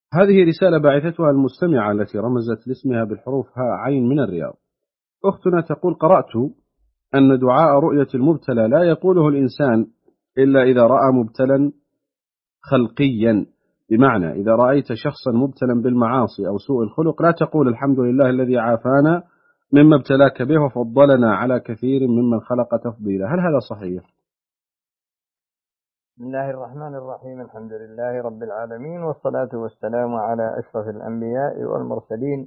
هذه رسالة بعثتها المستمعة التي رمزت لاسمها بالحروف هاء عين من الرياض. أختنا تقول: قرأت أن دعاء رؤية المبتلى لا يقوله الإنسان إلا إذا رأى مبتلا خلقيا، بمعنى إذا رأيت شخصا مبتلا بالمعاصي أو سوء الخلق لا تقول الحمد لله الذي عافانا مما ابتلاك به وفضلنا على كثير ممن خلق تفضيلا، هل هذا صحيح؟ بسم الله الرحمن الرحيم. الحمد لله رب العالمين، والصلاة والسلام على أشرف الأنبياء والمرسلين،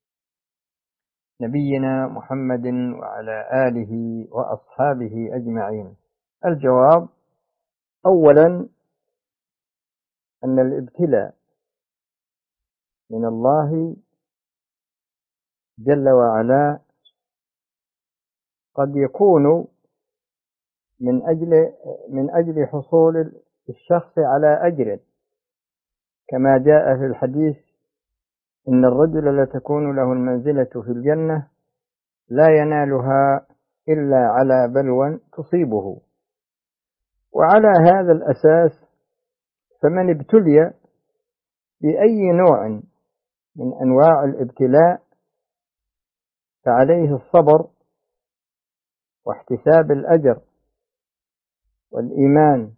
نبينا محمد وعلى آله وأصحابه أجمعين. الجواب: أولا، أن الابتلاء من الله جل وعلا قد يكون من أجل حصول الشخص على أجر، كما جاء في الحديث: إن الرجل لتكون له المنزلة في الجنة لا ينالها إلا على بلوى تصيبه. وعلى هذا الأساس فمن ابتلي بأي نوع من أنواع الابتلاء فعليه الصبر واحتساب الأجر والإيمان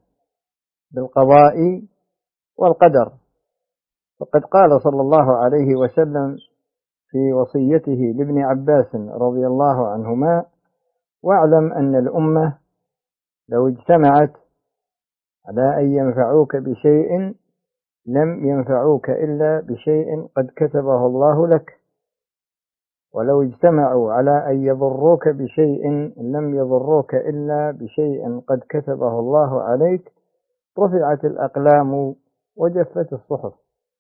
بالقضاء والقدر. فقد قال صلى الله عليه وسلم في وصيته لابن عباس رضي الله عنهما: واعلم أن الأمة لو اجتمعت على أن ينفعوك بشيء لم ينفعوك إلا بشيء قد كتبه الله لك، ولو اجتمعوا على أن يضروك بشيء لم يضروك إلا بشيء قد كتبه الله عليك، رفعت الأقلام وجفت الصحف.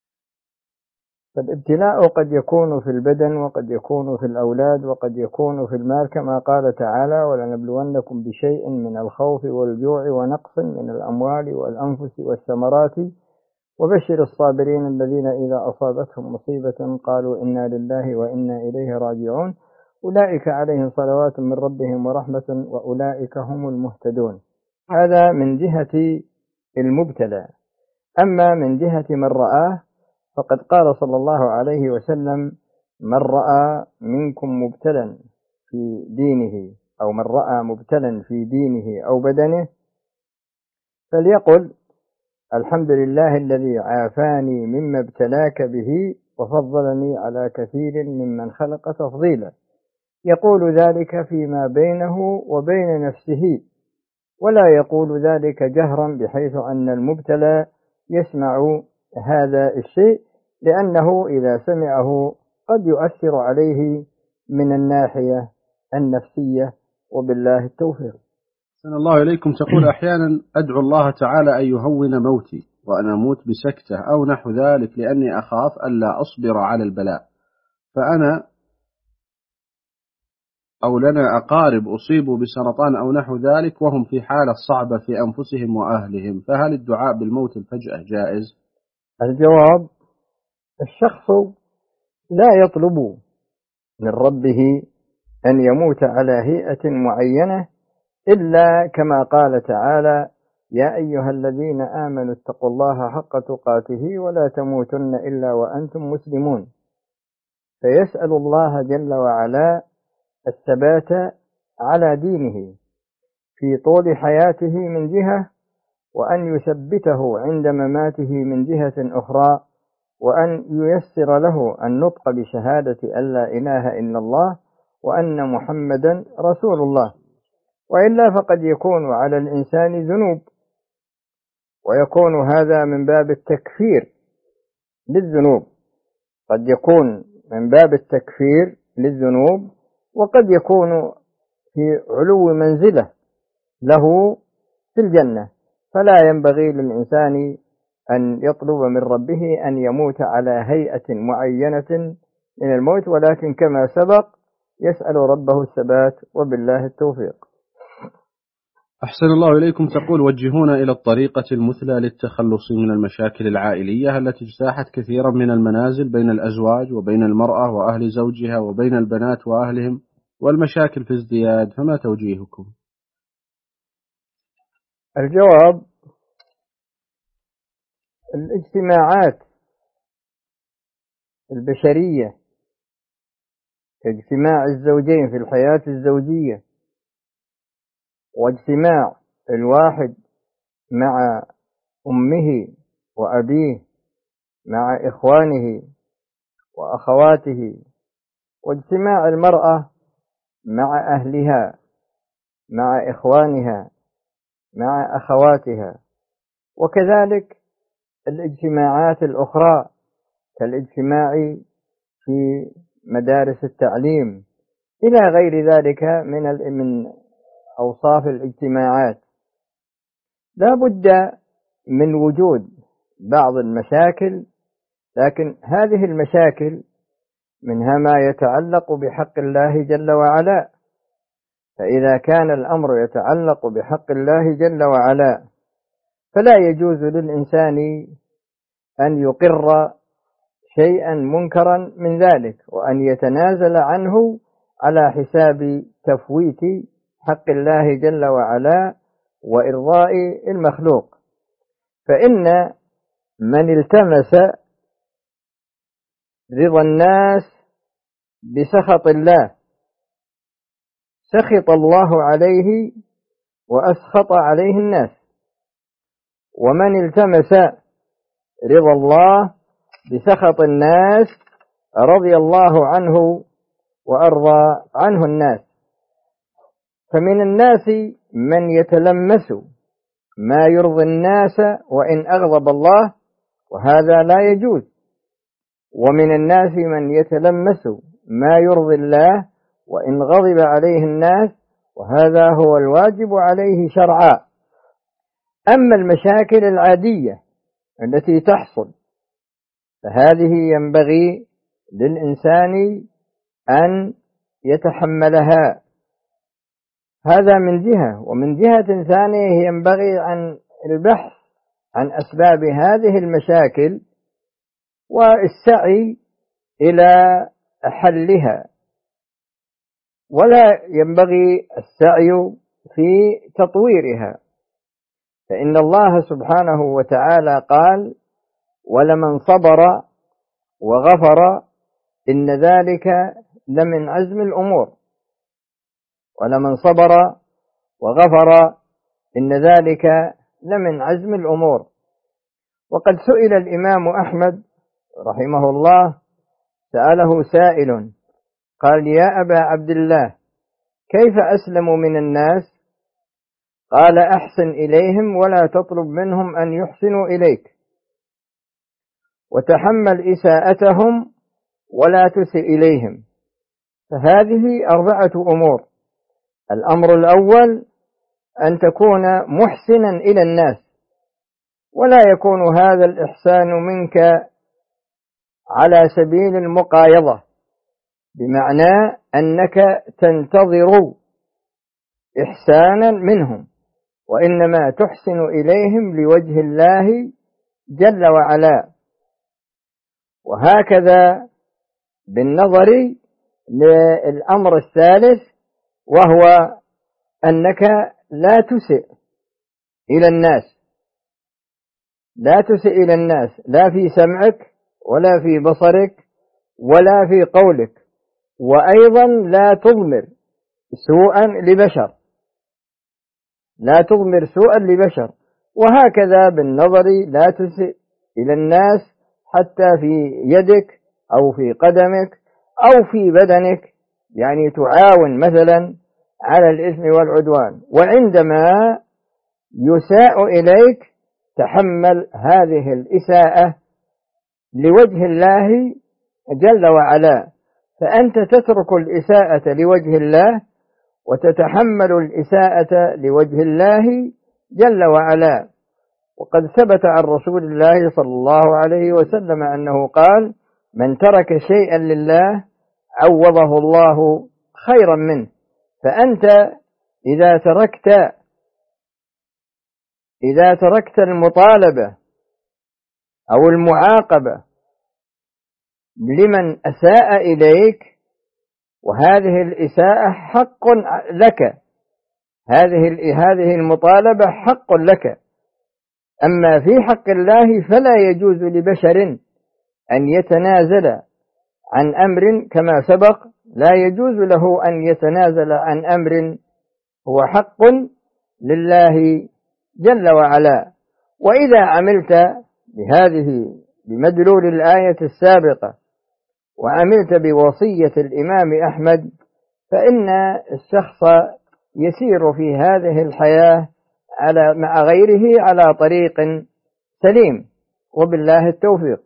فالابتلاء قد يكون في البدن، وقد يكون في الأولاد، وقد يكون في المال، كما قال تعالى: ولنبلونكم بشيء من الخوف والجوع ونقص من الأموال والأنفس والثمرات وبشر الصابرين الذين إذا أصابتهم مصيبة قالوا إنا لله وإنا إليه راجعون أولئك عليهم صلوات من ربهم ورحمة وأولئك هم المهتدون. هذا من جهة المبتلى. أما من جهة من رآه فقد قال صلى الله عليه وسلم: من رأى منكم مبتلا في دينه، أو من رأى مبتلا في دينه أو بدنه فليقل: الحمد لله الذي عافاني مما ابتلاك به وفضلني على كثير ممن خلق تفضيلا. يقول ذلك فيما بينه وبين نفسه، ولا يقول ذلك جهرا بحيث أن المبتلى يسمع هذا الشيء، لأنه إذا سمعه قد يؤثر عليه من الناحية النفسية، وبالله التوفيق. أحسن الله إليكم. تقول: أحيانا أدعو الله تعالى أن يهون موتي وأنا أموت بسكتة أو نحو ذلك لأني أخاف ألا أصبر على البلاء، فأنا أو لنا أقارب أصيبوا بسرطان أو نحو ذلك وهم في حالة صعبة في أنفسهم وأهلهم، فهل الدعاء بالموت الفجأة جائز؟ الجواب: الشخص لا يطلب من ربه أن يموت على هيئة معينة، إلا كما قال تعالى: يا أيها الذين آمنوا اتقوا الله حق تقاته ولا تموتن إلا وأنتم مسلمون. فيسأل الله جل وعلا الثبات على دينه في طول حياته من جهة، وأن يثبته عند مماته من جهة أخرى، وأن ييسر له النطق بشهادة أن لا إله إلا الله وأن محمدا رسول الله. وإلا فقد يكون على الإنسان ذنوب، ويكون هذا من باب التكفير للذنوب، قد يكون من باب التكفير للذنوب، وقد يكون في علو منزلة له في الجنة. فلا ينبغي للإنسان أن يطلب من ربه أن يموت على هيئة معينة من الموت، ولكن كما سبق يسأل ربه الثبات، وبالله التوفيق. أحسن الله إليكم. تقول: وجهونا إلى الطريقة المثلى للتخلص من المشاكل العائلية التي اجتاحت كثيرا من المنازل بين الأزواج وبين المرأة وأهل زوجها وبين البنات وأهلهم، والمشاكل في ازدياد، فما توجيهكم؟ الجواب: الاجتماعات البشرية كاجتماع الزوجين في الحياة الزوجية، واجتماع الواحد مع أمه وأبيه مع إخوانه وأخواته، واجتماع المرأة مع أهلها مع إخوانها مع أخواتها، وكذلك الاجتماعات الأخرى كالاجتماع في مدارس التعليم إلى غير ذلك من أوصاف الاجتماعات. لا بد من وجود بعض المشاكل، لكن هذه المشاكل منها ما يتعلق بحق الله جل وعلا، فإذا كان الأمر يتعلق بحق الله جل وعلا فلا يجوز للإنسان أن يقر شيئا منكرا من ذلك وأن يتنازل عنه على حساب تفويت حق الله جل وعلا وإرضاء المخلوق. فإن من التمس رضا الناس بسخط الله سخط الله عليه وأسخط عليه الناس، ومن التمس رضا الله بسخط الناس رضي الله عنه وأرضى عنه الناس. فمن الناس من يتلمس ما يرضي الناس وإن أغضب الله، وهذا لا يجوز، ومن الناس من يتلمس ما يرضي الله وإن غضب عليه الناس، وهذا هو الواجب عليه شرعا. أما المشاكل العادية التي تحصل فهذه ينبغي للإنسان أن يتحملها، هذا من جهة. ومن جهة ثانية ينبغي عن البحث عن أسباب هذه المشاكل والسعي إلى حلها، ولا ينبغي السعي في تطويرها، فإن الله سبحانه وتعالى قال: ولمن صبر وغفر إن ذلك لمن عزم الأمور. ولمن صبر وغفر إن ذلك لمن عزم الأمور. وقد سئل الإمام أحمد رحمه الله، سأله سائل قال: يا أبا عبد الله، كيف أسلم من الناس؟ قال: أحسن إليهم ولا تطلب منهم أن يحسنوا إليك، وتحمل إساءتهم ولا تسئ إليهم. فهذه 4 أمور. الأمر الأول أن تكون محسنا إلى الناس، ولا يكون هذا الإحسان منك على سبيل المقايضة، بمعنى أنك تنتظر إحسانا منهم، وإنما تحسن إليهم لوجه الله جل وعلا. وهكذا بالنظر للأمر الثالث، وهو أنك لا تسئ إلى الناس، لا تسئ إلى الناس لا في سمعك ولا في بصرك ولا في قولك، وأيضا لا تضمر سوءا لبشر، لا تضمر سوءا لبشر. وهكذا بالنظر لا تسئ إلى الناس حتى في يدك أو في قدمك أو في بدنك، يعني تعاون مثلا على الإثم والعدوان، وعندما يساء إليك تحمل هذه الإساءة لوجه الله جل وعلا. فأنت تترك الإساءة لوجه الله وتتحمل الإساءة لوجه الله جل وعلا. وقد ثبت عن رسول الله صلى الله عليه وسلم أنه قال: من ترك شيئا لله عوضه الله خيرا منه. فأنت إذا تركت المطالبة أو المعاقبة لمن أساء إليك، وهذه الإساءة حق لك، هذه المطالبة حق لك. أما في حق الله فلا يجوز لبشر أن يتنازل عن أمر كما سبق لا يجوز له أن يتنازل عن أمر هو حق لله جل وعلا. وإذا عملت بمدلول الآية السابقة وعملت بوصية الإمام أحمد فإن الشخص يسير في هذه الحياة مع غيره على طريق سليم، وبالله التوفيق.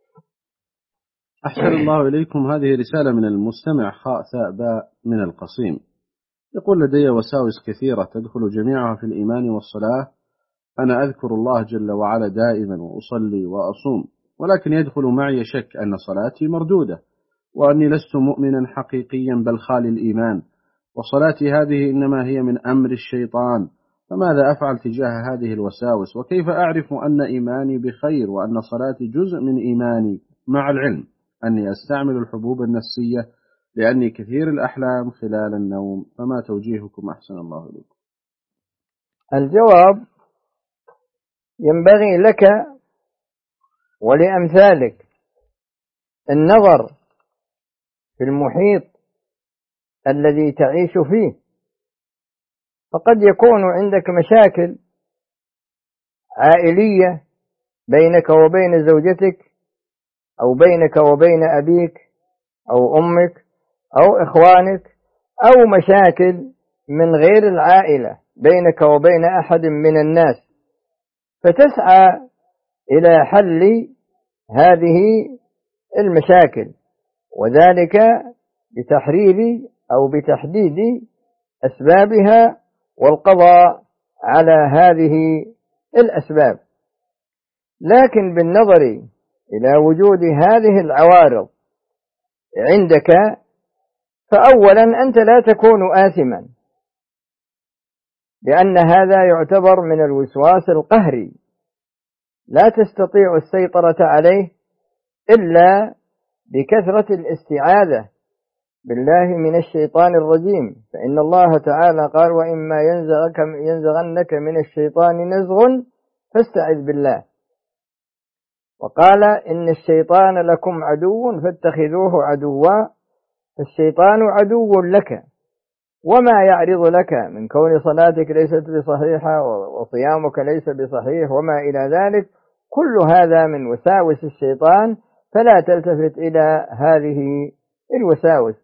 أحسن الله إليكم. هذه رسالة من المستمع خاء ثاء باء من القصيم، يقول: لدي وساوس كثيرة تدخل جميعها في الإيمان والصلاة. أنا أذكر الله جل وعلا دائما وأصلي وأصوم، ولكن يدخل معي شك أن صلاتي مردودة، وأني لست مؤمنا حقيقيا بل خالي الإيمان، وصلاتي هذه إنما هي من أمر الشيطان. فماذا أفعل تجاه هذه الوساوس؟ وكيف أعرف أن إيماني بخير وأن صلاتي جزء من إيماني، مع العلم أني أستعمل الحبوب النفسية لأني كثير الأحلام خلال النوم؟ فما توجيهكم أحسن الله إليكم؟ الجواب: ينبغي لك ولأمثالك النظر في المحيط الذي تعيش فيه، فقد يكون عندك مشاكل عائلية بينك وبين زوجتك، أو بينك وبين أبيك أو أمك أو إخوانك، أو مشاكل من غير العائلة بينك وبين أحد من الناس، فتسعى إلى حل هذه المشاكل، وذلك بتحرير أو بتحديد أسبابها والقضاء على هذه الأسباب. لكن بالنظر إلى وجود هذه العوارض عندك، فأولا أنت لا تكون آثما، لأن هذا يعتبر من الوسواس القهري، لا تستطيع السيطرة عليه إلا بكثرة الاستعاذة بالله من الشيطان الرجيم، فإن الله تعالى قال: وإما ينزغنك من الشيطان نزغ فاستعذ بالله. وقال: إن الشيطان لكم عدو فاتخذوه عدوا، فالشيطان عدو لك، وما يعرض لك من كون صلاتك ليست بصحيحة وصيامك ليس بصحيح وما إلى ذلك، كل هذا من وساوس الشيطان، فلا تلتفت إلى هذه الوساوس.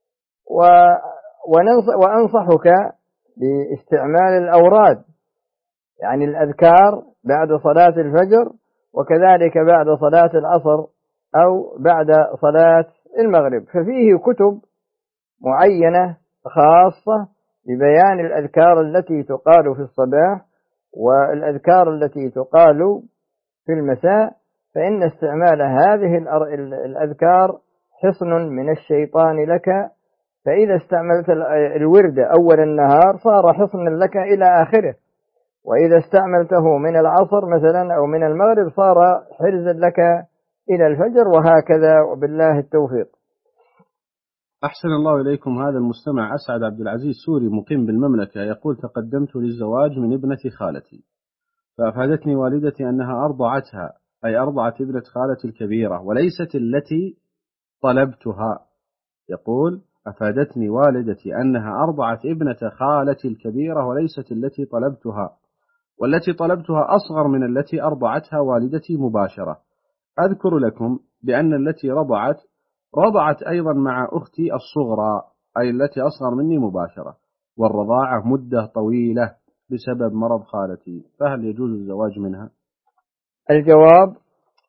وأنصحك باستعمال الأوراد، يعني الأذكار بعد صلاة الفجر، وكذلك بعد صلاة العصر أو بعد صلاة المغرب، ففيه كتب معينة خاصة ببيان الأذكار التي تقال في الصباح والأذكار التي تقال في المساء، فإن استعمال هذه الأذكار حصن من الشيطان لك، فإذا استعملت الورد أول النهار صار حصنا لك إلى آخره، وإذا استعملته من العصر مثلا أو من المغرب صار حرزا لك إلى الفجر، وهكذا، وبالله التوفيق. أحسن الله إليكم. هذا المستمع أسعد عبد العزيز سوري مقيم بالمملكة، يقول: تقدمت للزواج من ابنة خالتي، فأفادتني والدتي أنها أرضعتها، أي أرضعت ابنة خالتي الكبيرة وليست التي طلبتها. يقول: أفادتني والدتي أنها أرضعت ابنة خالتي الكبيرة وليست التي طلبتها، والتي طلبتها أصغر من التي أرضعتها والدتي مباشرة. أذكر لكم بأن التي رضعت أيضا مع أختي الصغرى، أي التي أصغر مني مباشرة، والرضاعة مدة طويلة بسبب مرض خالتي، فهل يجوز الزواج منها؟ الجواب: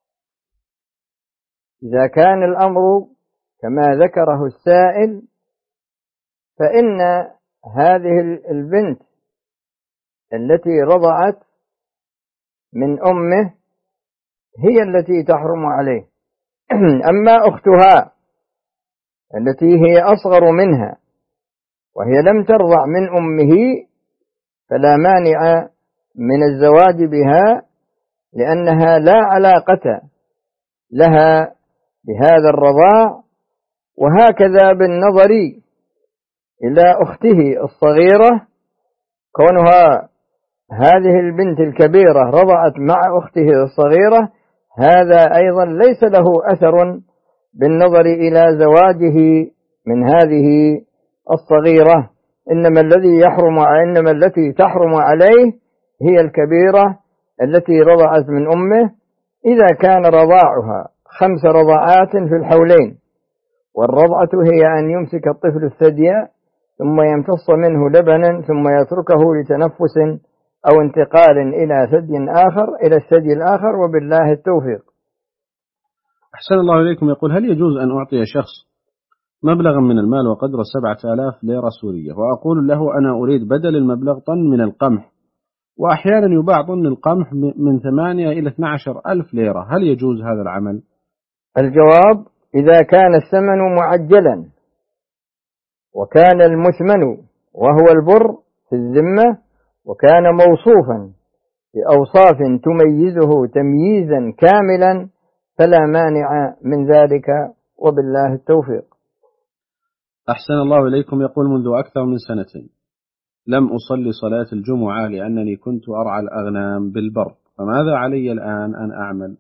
إذا كان الأمر كما ذكره السائل، فإن هذه البنت التي رضعت من أمه هي التي تحرم عليه. أما أختها التي هي أصغر منها وهي لم ترضع من أمه فلا مانع من الزواج بها، لأنها لا علاقة لها بهذا الرضاع. وهكذا بالنظر إلى أخته الصغيرة، كونها هذه البنت الكبيرة رضعت مع أخته الصغيرة، هذا أيضا ليس له أثر بالنظر إلى زواجه من هذه الصغيرة، إنما التي تحرم عليه هي الكبيرة التي رضعت من أمه، إذا كان رضاعها 5 رضعات في الحولين، والرضعة هي أن يمسك الطفل الثدي ثم يمتص منه لبنا ثم يتركه لتنفس أو انتقال إلى الثدي الآخر، وبالله التوفيق. أحسن الله إليكم. يقول: هل يجوز أن أعطي شخص مبلغا من المال وقدره 7000 ليرة سورية، وأقول له أنا أريد بدل المبلغ طن من القمح، وأحيانا يباع طن القمح من 8 إلى 12 ألف ليرة، هل يجوز هذا العمل؟ الجواب: إذا كان الثمن معجلا وكان المثمن وهو البر في الذمة وكان موصوفا بأوصاف تميزه تمييزا كاملا فلا مانع من ذلك، وبالله التوفيق. أحسن الله إليكم. يقول: منذ أكثر من 2 سنين لم أصلي صلاة الجمعة لأنني كنت أرعى الأغنام بالبر، فماذا علي الآن أن أعمل؟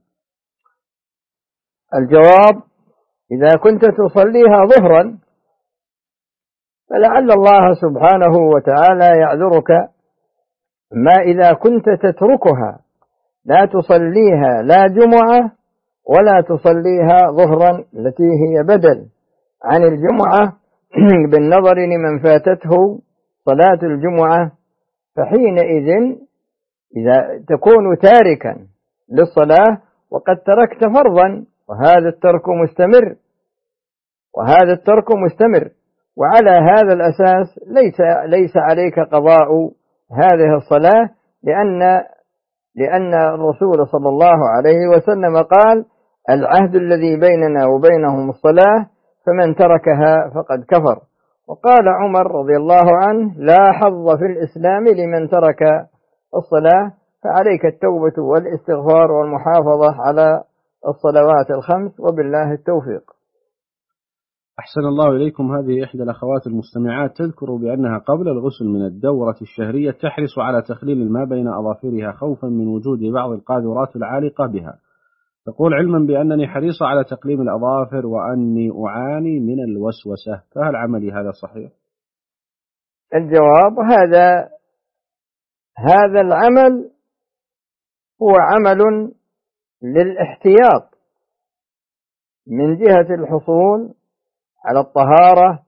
الجواب: إذا كنت تصليها ظهرا فلعل الله سبحانه وتعالى يعذرك، ما إذا كنت تتركها لا تصليها لا جمعة ولا تصليها ظهرا التي هي بدل عن الجمعة بالنظر لمن فاتته صلاة الجمعة، فحينئذ إذا تكون تاركا للصلاة وقد تركت فرضا، وهذا الترك مستمر، وعلى هذا الأساس ليس عليك قضاء هذه الصلاة، لأن الرسول صلى الله عليه وسلم قال: العهد الذي بيننا وبينهم الصلاة، فمن تركها فقد كفر. وقال عمر رضي الله عنه: لا حظ في الإسلام لمن ترك الصلاة، فعليك التوبة والاستغفار والمحافظة على الصلوات ال5، وبالله التوفيق. أحسن الله إليكم. هذه إحدى الأخوات المستمعات تذكر بأنها قبل الغسل من الدورة الشهرية تحرص على تخليل الماء بين أظافرها خوفا من وجود بعض القاذورات العالقة بها. تقول: علما بأنني حريصة على تقليم الأظافر وأني أعاني من الوسوسة، فهل عملي هذا صحيح؟ الجواب: هذا العمل هو عمل للاحتياط من جهة الحصول على الطهارة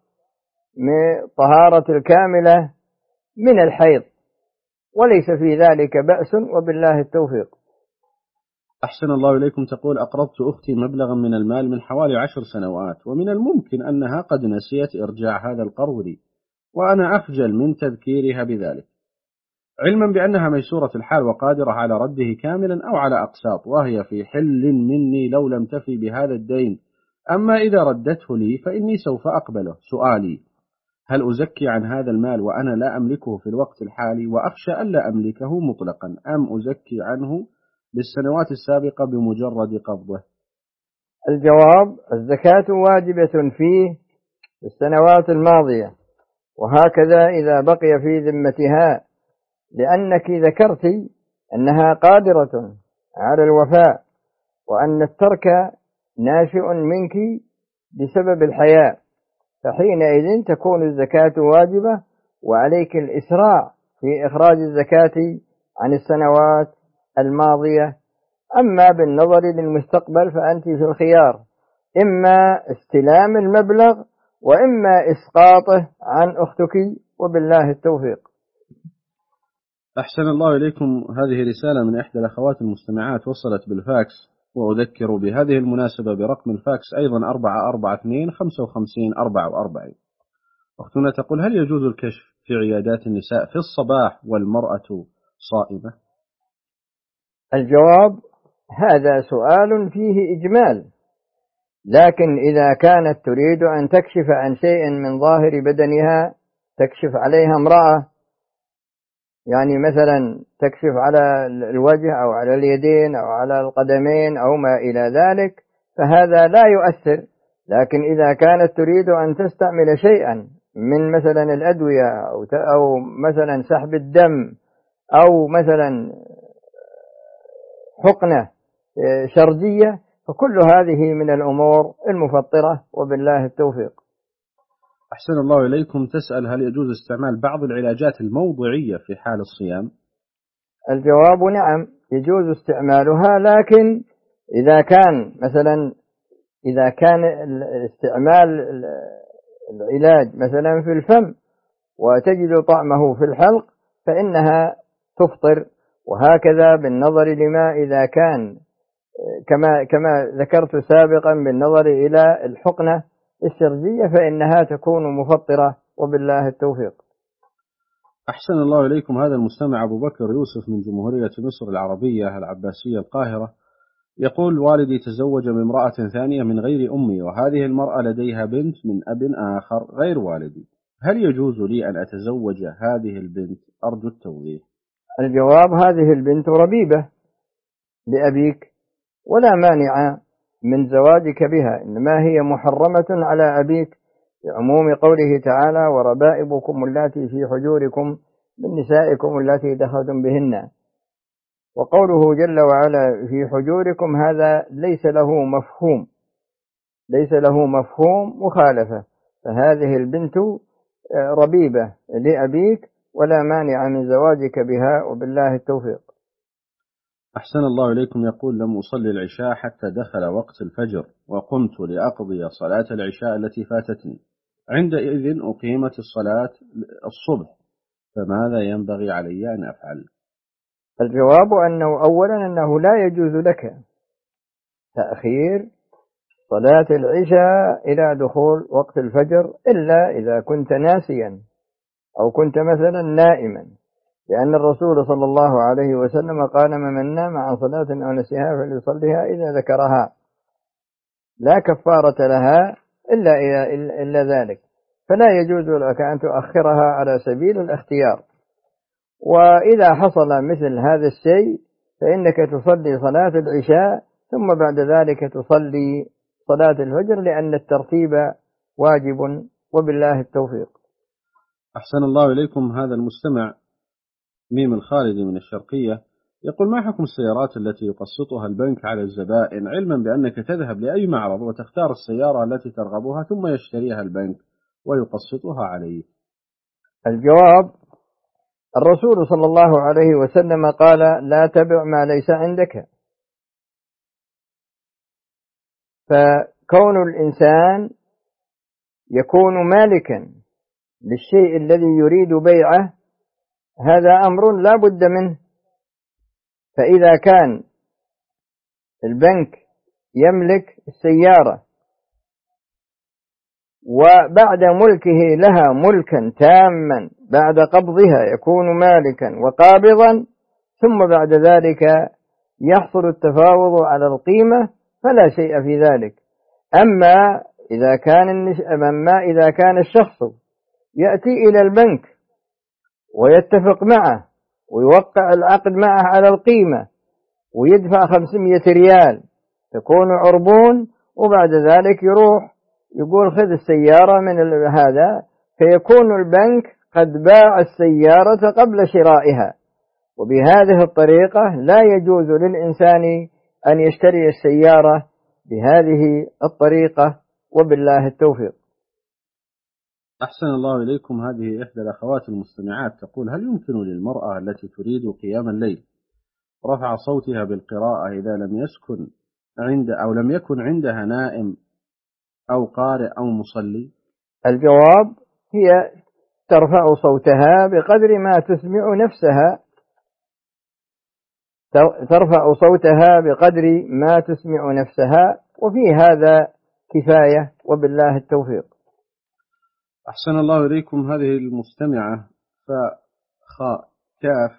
الكاملة من الحيض، وليس في ذلك بأس، وبالله التوفيق. أحسن الله إليكم. تقول: أقرضت أختي مبلغا من المال من حوالي 10 سنوات، ومن الممكن أنها قد نسيت إرجاع هذا القرض لي، وأنا أخجل من تذكيرها بذلك، علما بأنها ميسورة الحال وقادرة على رده كاملا أو على أقساط، وهي في حل مني لو لم تفي بهذا الدين، أما إذا ردته لي فإني سوف أقبله. سؤالي: هل أزكي عن هذا المال وأنا لا أملكه في الوقت الحالي وأخشى ألا أملكه مطلقا، أم أزكي عنه للسنوات السابقة بمجرد قبضه؟ الجواب: الزكاة واجبة فيه السنوات الماضية، وهكذا إذا بقي في ذمتها، لأنك ذكرت أنها قادرة على الوفاء، وأن الترك ناشئ منك بسبب الحياء، فحينئذ تكون الزكاة واجبة، وعليك الإسراع في إخراج الزكاة عن السنوات الماضية. أما بالنظر للمستقبل فأنت في الخيار، إما استلام المبلغ وإما إسقاطه عن أختك، وبالله التوفيق. أحسن الله إليكم. هذه رسالة من إحدى الأخوات المستمعات وصلت بالفاكس، وأذكر بهذه المناسبة برقم الفاكس أيضا 442 55 44. أختنا تقول: هل يجوز الكشف في عيادات النساء في الصباح والمرأة صائمة؟ الجواب: هذا سؤال فيه إجمال، لكن إذا كانت تريد أن تكشف عن شيء من ظاهر بدنها تكشف عليها امرأة، يعني مثلا تكشف على الوجه أو على اليدين أو على القدمين أو ما إلى ذلك، فهذا لا يؤثر. لكن إذا كانت تريد أن تستعمل شيئا من مثلا الأدوية أو مثلا سحب الدم أو مثلا حقنة شرجية، فكل هذه من الأمور المفطرة، وبالله التوفيق. أحسن الله إليكم. تسأل هل يجوز استعمال بعض العلاجات الموضعية في حال الصيام؟ الجواب نعم، يجوز استعمالها، لكن إذا كان مثلا استعمال العلاج مثلا في الفم وتجد طعمه في الحلق فإنها تفطر، وهكذا بالنظر لما إذا كان كما ذكرت سابقا بالنظر إلى الحقنة السرجية فإنها تكون مفطرة، وبالله التوفيق. أحسن الله إليكم. هذا المستمع أبو بكر يوسف من جمهورية مصر العربية العباسية القاهرة يقول: والدي تزوج بامرأة ثانية من غير أمي، وهذه المرأة لديها بنت من أب آخر غير والدي، هل يجوز لي أن أتزوج هذه البنت؟ أرجو التوضيح. الجواب: هذه البنت ربيبة لأبيك ولا مانع من زواجك بها، إنما هي محرمة على أبيك لعموم قوله تعالى: وربائبكم اللاتي في حجوركم من نسائكم اللاتي دخلتم بهن. وقوله جل وعلا في حجوركم هذا ليس له مفهوم مخالفة، فهذه البنت ربيبة لأبيك ولا مانع من زواجك بها، وبالله التوفيق. أحسن الله إليكم. يقول: لم أصلي العشاء حتى دخل وقت الفجر، وقمت لأقضي صلاة العشاء التي فاتتني، عندئذ أقيمت الصلاة الصبح، فماذا ينبغي علي أن أفعل؟ الجواب أنه لا يجوز لك تأخير صلاة العشاء إلى دخول وقت الفجر إلا إذا كنت ناسيا أو كنت مثلا نائما، لأن الرسول صلى الله عليه وسلم قال: من نام عن صلاة أو نسيها فليصليها إذا ذكرها، لا كفارة لها إلا ذلك، فلا يجوز لك أن تؤخرها على سبيل الاختيار. وإذا حصل مثل هذا الشيء فإنك تصلي صلاة العشاء ثم بعد ذلك تصلي صلاة الفجر، لأن الترتيب واجب، وبالله التوفيق. أحسن الله إليكم. هذا المستمع ميم الخالدي من الشرقية يقول: ما حكم السيارات التي يقسطها البنك على الزبائن، علما بأنك تذهب لأي معرض وتختار السيارة التي ترغبها ثم يشتريها البنك ويقسطها عليه؟ الجواب: الرسول صلى الله عليه وسلم قال: لا تبع ما ليس عندك. فكون الإنسان يكون مالكا للشيء الذي يريد بيعه هذا أمر لا بد منه، فإذا كان البنك يملك السيارة وبعد ملكه لها ملكا تاما بعد قبضها يكون مالكا وقابضا، ثم بعد ذلك يحصل التفاوض على القيمة فلا شيء في ذلك. أما إذا كان الشخص يأتي إلى البنك ويتفق معه ويوقع العقد معه على القيمة ويدفع 500 ريال تكون عربون، وبعد ذلك يروح يقول خذ السيارة من هذا، فيكون البنك قد باع السيارة قبل شرائها، وبهذه الطريقة لا يجوز للإنسان أن يشتري السيارة بهذه الطريقة، وبالله التوفيق. أحسن الله إليكم. هذه إحدى الأخوات المستمعات تقول: هل يمكن للمرأة التي تريد قيام الليل رفع صوتها بالقراءة إذا لم يكن عندها نائم أو قارئ أو مصلي؟ الجواب: هي ترفع صوتها بقدر ما تسمع نفسها، وفي هذا كفاية، وبالله التوفيق. أحسن الله إليكم. هذه المستمعة فخاء كاف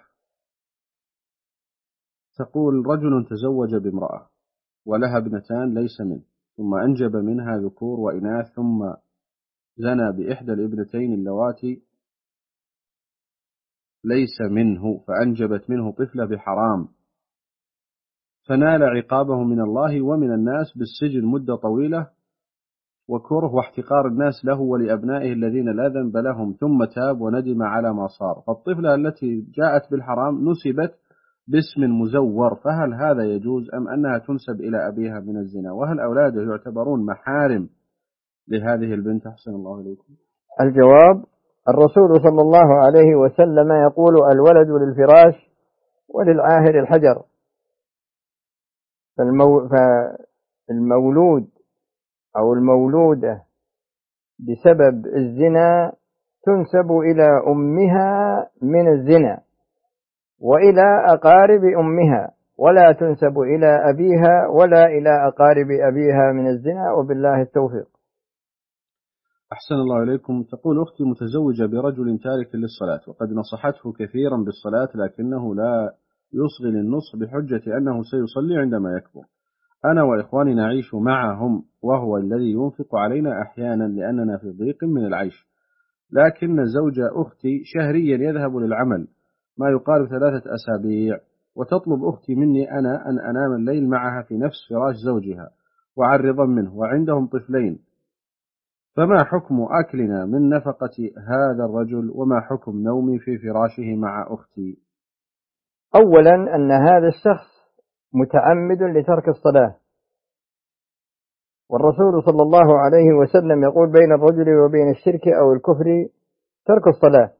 تقول: رجل تزوج بامرأة ولها ابنتان ليس منه، ثم أنجب منها ذكور وإناث، ثم زنى بإحدى الابنتين اللواتي ليس منه فأنجبت منه طفلة بحرام، فنال عقابه من الله ومن الناس بالسجن مدة طويلة وكره واحتقار الناس له ولأبنائه الذين لا ذنب لهم، ثم تاب وندم على ما صار، فالطفلة التي جاءت بالحرام نسبت باسم مزور، فهل هذا يجوز أم أنها تنسب إلى أبيها من الزنا؟ وهل أولاده يعتبرون محارم لهذه البنت؟ أحسن الله إليكم. الجواب: الرسول صلى الله عليه وسلم يقول: الولد للفراش وللعاهر الحجر. فالمولود أو المولودة بسبب الزنا تنسب إلى أمها من الزنا وإلى أقارب أمها، ولا تنسب إلى أبيها ولا إلى أقارب أبيها من الزنا، وبالله التوفيق. أحسن الله إليكم. تقول أختي متزوجة برجل تارك للصلاة، وقد نصحته كثيرا بالصلاة لكنه لا يصغي للنصح بحجة أنه سيصلي عندما يكبر. أنا وإخواني نعيش معهم وهو الذي ينفق علينا أحيانا لأننا في ضيق من العيش، لكن زوج أختي شهريا يذهب للعمل ما يقارب 3 أسابيع، وتطلب أختي مني أنا أن أنام الليل معها في نفس فراش زوجها وعرضا منه، وعندهم طفلين، فما حكم أكلنا من نفقة هذا الرجل، وما حكم نومي في فراشه مع أختي؟ أولا أن هذا الشخص متعمد لترك الصلاة، والرسول صلى الله عليه وسلم يقول: بين الرجل وبين الشرك أو الكفر ترك الصلاة.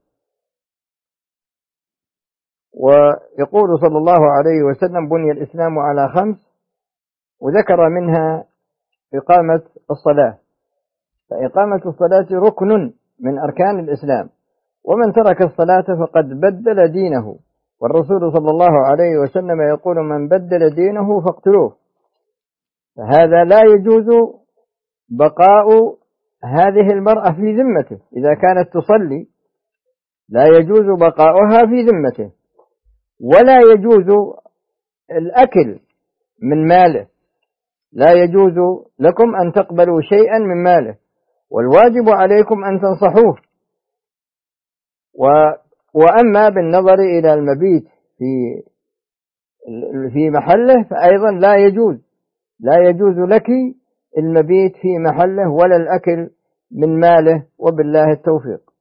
ويقول صلى الله عليه وسلم: بني الإسلام على 5، وذكر منها إقامة الصلاة، فإقامة الصلاة ركن من أركان الإسلام، ومن ترك الصلاة فقد بدل دينه، والرسول صلى الله عليه وسلم يقول: من بدل دينه فاقتلوه. فهذا لا يجوز بقاء هذه المرأة في ذمته، إذا كانت تصلي لا يجوز بقاؤها في ذمته، ولا يجوز الأكل من ماله، لا يجوز لكم أن تقبلوا شيئا من ماله، والواجب عليكم أن تنصحوه. وأما بالنظر إلى المبيت في محله فأيضا لا يجوز لك المبيت في محله ولا الأكل من ماله، وبالله التوفيق.